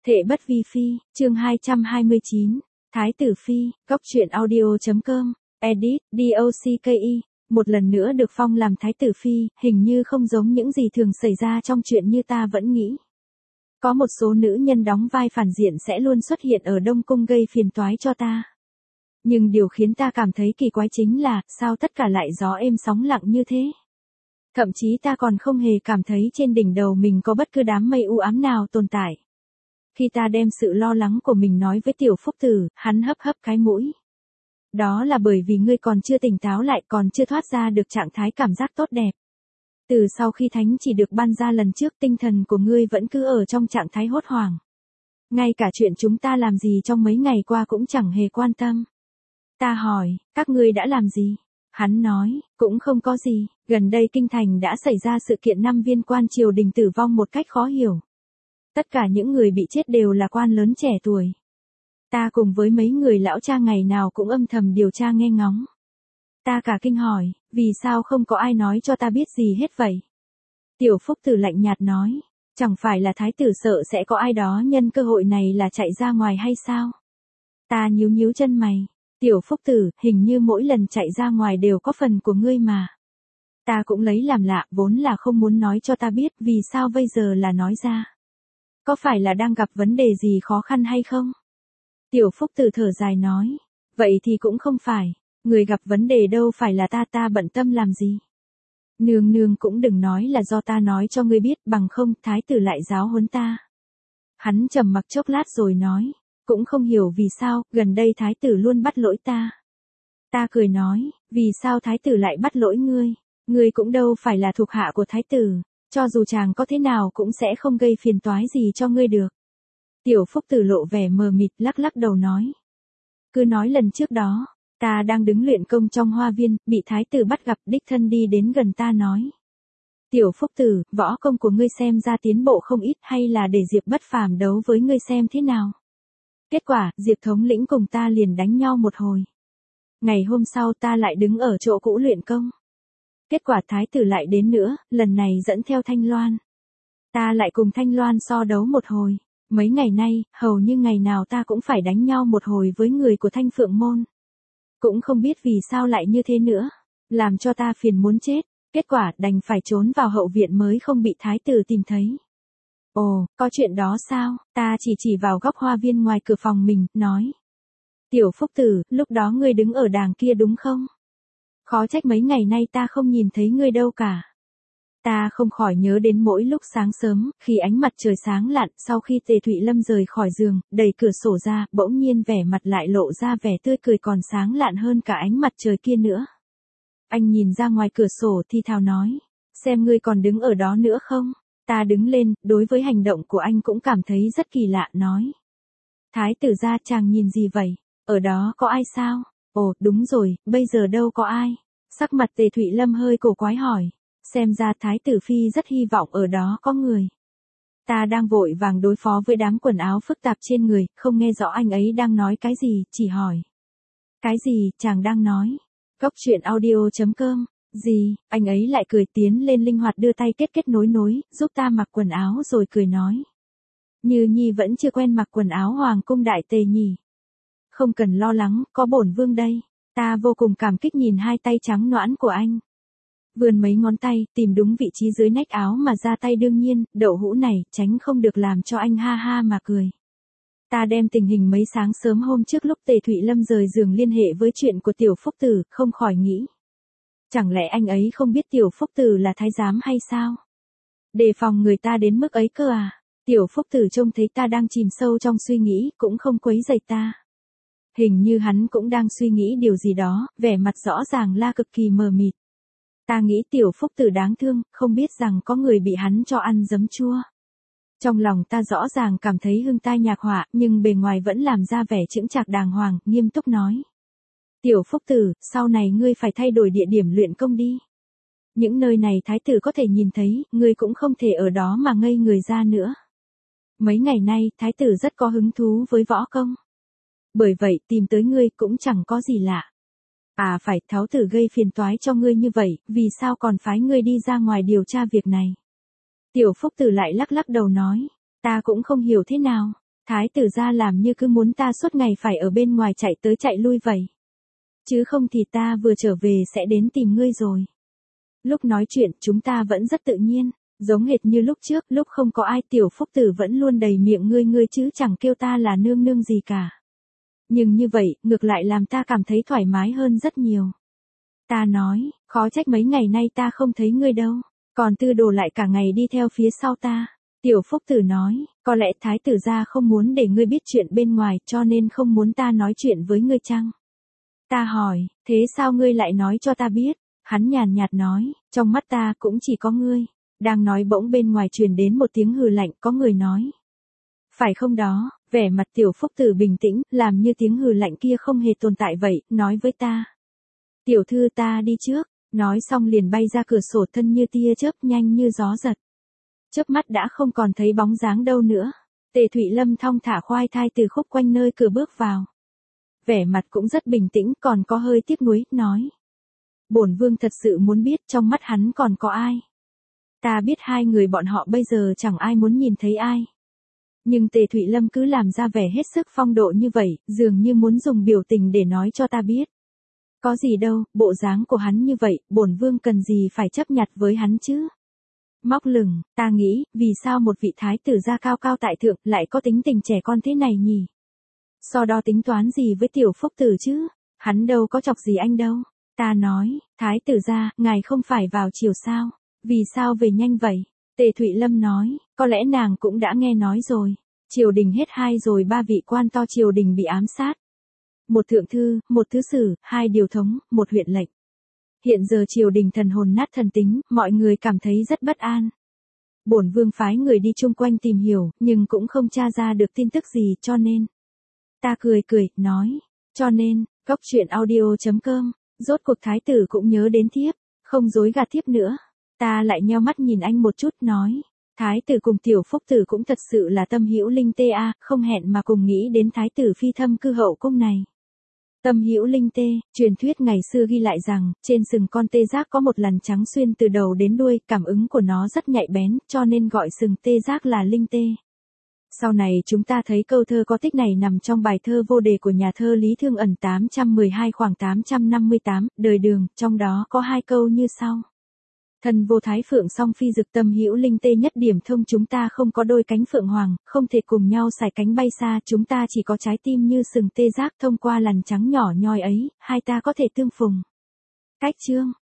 Thệ bất vi phi, chương 229, Thái tử phi, góc truyện audio.com, edit, DOCKI, một lần nữa được phong làm Thái tử phi, hình như không giống những gì thường xảy ra trong chuyện như ta vẫn nghĩ. Có một số nữ nhân đóng vai phản diện sẽ luôn xuất hiện ở Đông Cung gây phiền toái cho ta. Nhưng điều khiến ta cảm thấy kỳ quái chính là, sao tất cả lại gió êm sóng lặng như thế? Thậm chí ta còn không hề cảm thấy trên đỉnh đầu mình có bất cứ đám mây u ám nào tồn tại. Khi ta đem sự lo lắng của mình nói với Tiểu Phúc Tử, hắn hấp hấp cái mũi. Đó là bởi vì ngươi còn chưa tỉnh táo lại, còn chưa thoát ra được trạng thái cảm giác tốt đẹp. Từ sau khi thánh chỉ được ban ra lần trước, tinh thần của ngươi vẫn cứ ở trong trạng thái hốt hoảng. Ngay cả chuyện chúng ta làm gì trong mấy ngày qua cũng chẳng hề quan tâm. Ta hỏi, các ngươi đã làm gì? Hắn nói, cũng không có gì, gần đây kinh thành đã xảy ra sự kiện 5 viên quan triều đình tử vong một cách khó hiểu. Tất cả những người bị chết đều là quan lớn trẻ tuổi. Ta cùng với mấy người lão cha ngày nào cũng âm thầm điều tra nghe ngóng. Ta cả kinh hỏi, vì sao không có ai nói cho ta biết gì hết vậy? Tiểu Phúc Tử lạnh nhạt nói, chẳng phải là thái tử sợ sẽ có ai đó nhân cơ hội này là chạy ra ngoài hay sao? Ta nhíu nhíu chân mày. Tiểu Phúc Tử, hình như mỗi lần chạy ra ngoài đều có phần của ngươi mà. Ta cũng lấy làm lạ, vốn là không muốn nói cho ta biết, vì sao bây giờ là nói ra. Có phải là đang gặp vấn đề gì khó khăn hay không? Tiểu Phúc Tử thở dài nói, vậy thì cũng không phải, người gặp vấn đề đâu phải là ta bận tâm làm gì. Nương nương cũng đừng nói là do ta nói cho ngươi biết, bằng không thái tử lại giáo huấn ta. Hắn trầm mặc chốc lát rồi nói, cũng không hiểu vì sao, gần đây thái tử luôn bắt lỗi ta. Ta cười nói, vì sao thái tử lại bắt lỗi ngươi? Ngươi cũng đâu phải là thuộc hạ của thái tử, cho dù chàng có thế nào cũng sẽ không gây phiền toái gì cho ngươi được. Tiểu Phúc Tử lộ vẻ mờ mịt, lắc lắc đầu nói. Cứ nói lần trước đó, ta đang đứng luyện công trong hoa viên, bị thái tử bắt gặp, đích thân đi đến gần ta nói. Tiểu Phúc Tử, võ công của ngươi xem ra tiến bộ không ít, hay là để Diệp Bất Phàm đấu với ngươi xem thế nào? Kết quả, Diệp thống lĩnh cùng ta liền đánh nhau một hồi. Ngày hôm sau ta lại đứng ở chỗ cũ luyện công. Kết quả thái tử lại đến nữa, lần này dẫn theo Thanh Loan. Ta lại cùng Thanh Loan so đấu một hồi. Mấy ngày nay, hầu như ngày nào ta cũng phải đánh nhau một hồi với người của Thanh Phượng Môn. Cũng không biết vì sao lại như thế nữa. Làm cho ta phiền muốn chết. Kết quả đành phải trốn vào hậu viện mới không bị thái tử tìm thấy. Ồ, có chuyện đó sao? Ta chỉ vào góc hoa viên ngoài cửa phòng mình, nói. Tiểu Phúc Tử, lúc đó ngươi đứng ở đàng kia đúng không? Khó trách mấy ngày nay ta không nhìn thấy ngươi đâu cả. Ta không khỏi nhớ đến mỗi lúc sáng sớm, khi ánh mặt trời sáng lặn, sau khi Tề Thụy Lâm rời khỏi giường, đẩy cửa sổ ra, bỗng nhiên vẻ mặt lại lộ ra vẻ tươi cười còn sáng lạn hơn cả ánh mặt trời kia nữa. Anh nhìn ra ngoài cửa sổ thi thào nói, xem ngươi còn đứng ở đó nữa không? Ta đứng lên, đối với hành động của anh cũng cảm thấy rất kỳ lạ, nói. Thái tử gia, chàng nhìn gì vậy? Ở đó có ai sao? Ồ, đúng rồi, bây giờ đâu có ai. Sắc mặt Tề Thụy Lâm hơi cổ quái hỏi. Xem ra thái tử phi rất hy vọng ở đó có người. Ta đang vội vàng đối phó với đám quần áo phức tạp trên người, không nghe rõ anh ấy đang nói cái gì, chỉ hỏi. Cái gì, chàng đang nói? Góc truyện audio.com. Gì, anh ấy lại cười tiến lên linh hoạt đưa tay kết nối, giúp ta mặc quần áo rồi cười nói. Như Nhi vẫn chưa quen mặc quần áo hoàng cung đại tề nhỉ. Không cần lo lắng, có bổn vương đây. Ta vô cùng cảm kích nhìn hai tay trắng nõn của anh. Vươn mấy ngón tay, tìm đúng vị trí dưới nách áo mà ra tay, đương nhiên, đậu hũ này, tránh không được làm cho anh ha ha mà cười. Ta đem tình hình mấy sáng sớm hôm trước lúc Tề Thụy Lâm rời giường liên hệ với chuyện của Tiểu Phúc Tử, không khỏi nghĩ. Chẳng lẽ anh ấy không biết Tiểu Phúc Tử là thái giám hay sao? Đề phòng người ta đến mức ấy cơ à? Tiểu Phúc Tử trông thấy ta đang chìm sâu trong suy nghĩ, cũng không quấy rầy ta. Hình như hắn cũng đang suy nghĩ điều gì đó, vẻ mặt rõ ràng là cực kỳ mờ mịt. Ta nghĩ Tiểu Phúc Tử đáng thương, không biết rằng có người bị hắn cho ăn giấm chua. Trong lòng ta rõ ràng cảm thấy hương tai nhạc họa, nhưng bề ngoài vẫn làm ra vẻ chững chạc đàng hoàng, nghiêm túc nói. Tiểu Phúc Tử, sau này ngươi phải thay đổi địa điểm luyện công đi. Những nơi này thái tử có thể nhìn thấy, ngươi cũng không thể ở đó mà ngây người ra nữa. Mấy ngày nay, thái tử rất có hứng thú với võ công. Bởi vậy, tìm tới ngươi cũng chẳng có gì lạ. À phải, Tháo tử gây phiền toái cho ngươi như vậy, vì sao còn phái ngươi đi ra ngoài điều tra việc này? Tiểu Phúc Tử lại lắc lắc đầu nói, ta cũng không hiểu thế nào. Thái tử gia làm như cứ muốn ta suốt ngày phải ở bên ngoài chạy tới chạy lui vậy. Chứ không thì ta vừa trở về sẽ đến tìm ngươi rồi. Lúc nói chuyện chúng ta vẫn rất tự nhiên, giống hệt như lúc trước, lúc không có ai Tiểu Phúc Tử vẫn luôn đầy miệng ngươi chứ chẳng kêu ta là nương nương gì cả. Nhưng như vậy, ngược lại làm ta cảm thấy thoải mái hơn rất nhiều. Ta nói, khó trách mấy ngày nay ta không thấy ngươi đâu, còn Tư Đồ lại cả ngày đi theo phía sau ta. Tiểu Phúc Tử nói, có lẽ Thái tử gia không muốn để ngươi biết chuyện bên ngoài cho nên không muốn ta nói chuyện với ngươi chăng? Ta hỏi, thế sao ngươi lại nói cho ta biết? Hắn nhàn nhạt nói, trong mắt ta cũng chỉ có ngươi. Đang nói bỗng bên ngoài truyền đến một tiếng hừ lạnh, có người nói. Phải không đó, vẻ mặt Tiểu Phúc Tử bình tĩnh, làm như tiếng hừ lạnh kia không hề tồn tại vậy, nói với ta. Tiểu thư ta đi trước, nói xong liền bay ra cửa sổ thân như tia chớp nhanh như gió giật. Chớp mắt đã không còn thấy bóng dáng đâu nữa. Tề Thụy Lâm thong thả khoai thai từ khúc quanh nơi cửa bước vào. Vẻ mặt cũng rất bình tĩnh còn có hơi tiếc nuối, nói. Bổn vương thật sự muốn biết trong mắt hắn còn có ai. Ta biết hai người bọn họ bây giờ chẳng ai muốn nhìn thấy ai. Nhưng Tề Thụy Lâm cứ làm ra vẻ hết sức phong độ như vậy, dường như muốn dùng biểu tình để nói cho ta biết. Có gì đâu, bộ dáng của hắn như vậy, bổn vương cần gì phải chấp nhặt với hắn chứ. Móc lửng, ta nghĩ, vì sao một vị thái tử gia cao cao tại thượng lại có tính tình trẻ con thế này nhỉ? So đo tính toán gì với Tiểu Phúc Tử chứ? Hắn đâu có chọc gì anh đâu. Ta nói, thái tử gia, ngài không phải vào chiều sao? Vì sao về nhanh vậy? Tề Thụy Lâm nói, có lẽ nàng cũng đã nghe nói rồi. Triều đình hết 2 rồi 3 vị quan to triều đình bị ám sát. Một thượng thư, một thứ sử, 2 điều thống, một huyện lệnh. Hiện giờ triều đình thần hồn nát thần tính, mọi người cảm thấy rất bất an. Bổn vương phái người đi chung quanh tìm hiểu, nhưng cũng không tra ra được tin tức gì cho nên. Ta cười, nói. Cho nên, góc chuyện audio.com, rốt cuộc thái tử cũng nhớ đến thiếp, không dối gạt thiếp nữa. Ta lại nheo mắt nhìn anh một chút, nói. Thái tử cùng Tiểu Phúc Tử cũng thật sự là tâm hữu linh tê a, không hẹn mà cùng nghĩ đến thái tử phi thâm cư hậu cung này. Tâm hữu linh tê, truyền thuyết ngày xưa ghi lại rằng, trên sừng con tê giác có một lằn trắng xuyên từ đầu đến đuôi, cảm ứng của nó rất nhạy bén, cho nên gọi sừng tê giác là linh tê. Sau này chúng ta thấy câu thơ có tích này nằm trong bài thơ vô đề của nhà thơ Lý Thương Ẩn 812 khoảng 858, đời Đường, trong đó có 2 câu như sau. Thần vô thái phượng song phi dực tâm hữu linh tê nhất điểm thông chúng ta không có đôi cánh phượng hoàng, không thể cùng nhau sải cánh bay xa, chúng ta chỉ có trái tim như sừng tê giác thông qua lằn trắng nhỏ nhoi ấy, hai ta có thể tương phùng. Cách chương